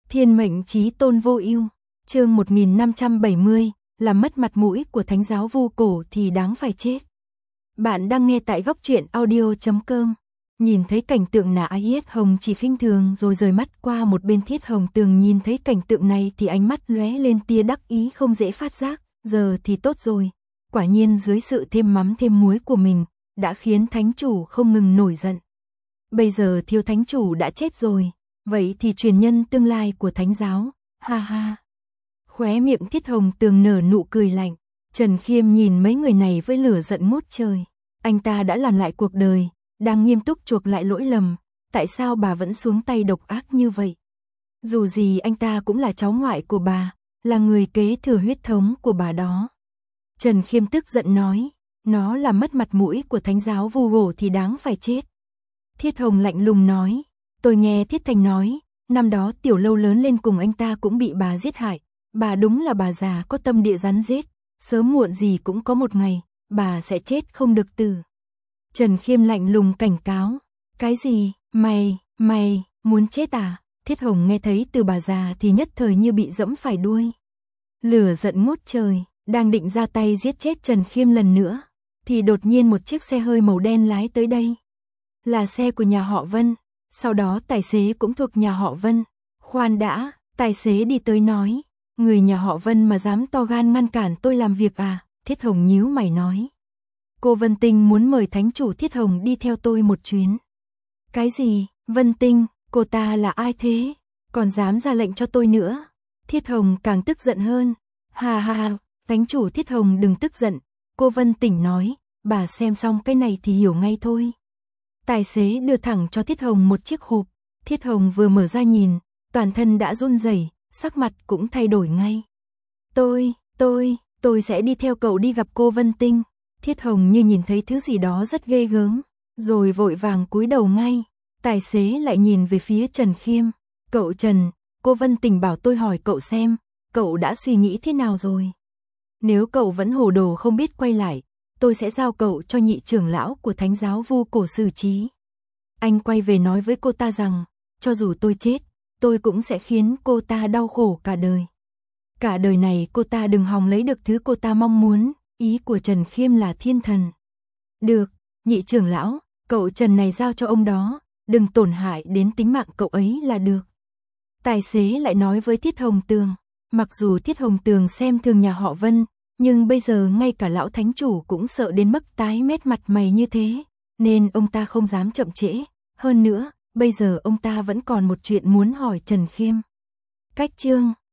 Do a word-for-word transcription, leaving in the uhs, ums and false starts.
Thiên mệnh chí tôn vô ưu, chương một nghìn năm trăm bảy mươi, làm mất mặt mũi của thánh giáo Vu Cổ thì đáng phải chết. Bạn đang nghe tại góc truyện audio chấm com. Nhìn thấy cảnh tượng nã Yết Hồng chỉ khinh thường rồi rời mắt qua một bên. Thiết Hồng Tường nhìn thấy cảnh tượng này thì ánh mắt lóe lên tia đắc ý không dễ phát giác, giờ thì tốt rồi. Quả nhiên dưới sự thêm mắm thêm muối của mình, đã khiến thánh chủ không ngừng nổi giận. Bây giờ Thiếu thánh chủ đã chết rồi, vậy thì truyền nhân tương lai của thánh giáo, ha ha. Khóe miệng Thiết Hồng Tường nở nụ cười lạnh. Trần Khiêm nhìn mấy người này với lửa giận ngút trời. Anh ta đã làm lại cuộc đời, đang nghiêm túc chuộc lại lỗi lầm, tại sao bà vẫn xuống tay độc ác như vậy? Dù gì anh ta cũng là cháu ngoại của bà, là người kế thừa huyết thống của bà đó. Trần Khiêm tức giận nói, nó làm mất mặt mũi của thánh giáo Vu Cổ thì đáng phải chết. Thiết Hồng lạnh lùng nói, tôi nghe Thiết Thành nói, năm đó Tiểu Lâu lớn lên cùng anh ta cũng bị bà giết hại, bà đúng là bà già có tâm địa rắn rết, sớm muộn gì cũng có một ngày, bà sẽ chết không được tử. Trần Khiêm lạnh lùng cảnh cáo, cái gì, mày, mày, muốn chết à? Thiết Hồng nghe thấy từ bà già thì nhất thời như bị dẫm phải đuôi. Lửa giận ngút trời, đang định ra tay giết chết Trần Khiêm lần nữa, thì đột nhiên một chiếc xe hơi màu đen lái tới đây. Là xe của nhà họ Vân, sau đó tài xế cũng thuộc nhà họ Vân. Khoan đã, tài xế đi tới nói, người nhà họ Vân mà dám to gan ngăn cản tôi làm việc à? Thiết Hồng nhíu mày nói, cô Vân Tinh muốn mời thánh chủ Thiết Hồng đi theo tôi một chuyến. Cái gì, Vân Tinh, cô ta là ai thế? Còn dám ra lệnh cho tôi nữa? Thiết Hồng càng tức giận hơn. Ha ha ha, thánh chủ Thiết Hồng đừng tức giận, cô Vân Tỉnh nói, bà xem xong cái này thì hiểu ngay thôi. Tài xế đưa thẳng cho Thiết Hồng một chiếc hộp. Thiết Hồng vừa mở ra nhìn, toàn thân đã run rẩy, sắc mặt cũng thay đổi ngay. Tôi, tôi, tôi sẽ đi theo cậu đi gặp cô Vân Tinh. Thiết Hồng như nhìn thấy thứ gì đó rất ghê gớm, rồi vội vàng cúi đầu ngay. Tài xế lại nhìn về phía Trần Khiêm. Cậu Trần, cô Vân Tình bảo tôi hỏi cậu xem, cậu đã suy nghĩ thế nào rồi? Nếu cậu vẫn hồ đồ không biết quay lại, tôi sẽ giao cậu cho nhị trưởng lão của thánh giáo Vu Cổ xử trí. Anh quay về nói với cô ta rằng, cho dù tôi chết, tôi cũng sẽ khiến cô ta đau khổ cả đời. Cả đời này cô ta đừng hòng lấy được thứ cô ta mong muốn. Ý của Trần Khiêm là thiên thần. Được, nhị trưởng lão, cậu Trần này giao cho ông đó, đừng tổn hại đến tính mạng cậu ấy là được. Tài xế lại nói với Thiết Hồng Tường, mặc dù Thiết Hồng Tường xem thường nhà họ Vân, nhưng bây giờ ngay cả lão thánh chủ cũng sợ đến mức tái mét mặt mày như thế, nên ông ta không dám chậm trễ. Hơn nữa, bây giờ ông ta vẫn còn một chuyện muốn hỏi Trần Khiêm. Cách chương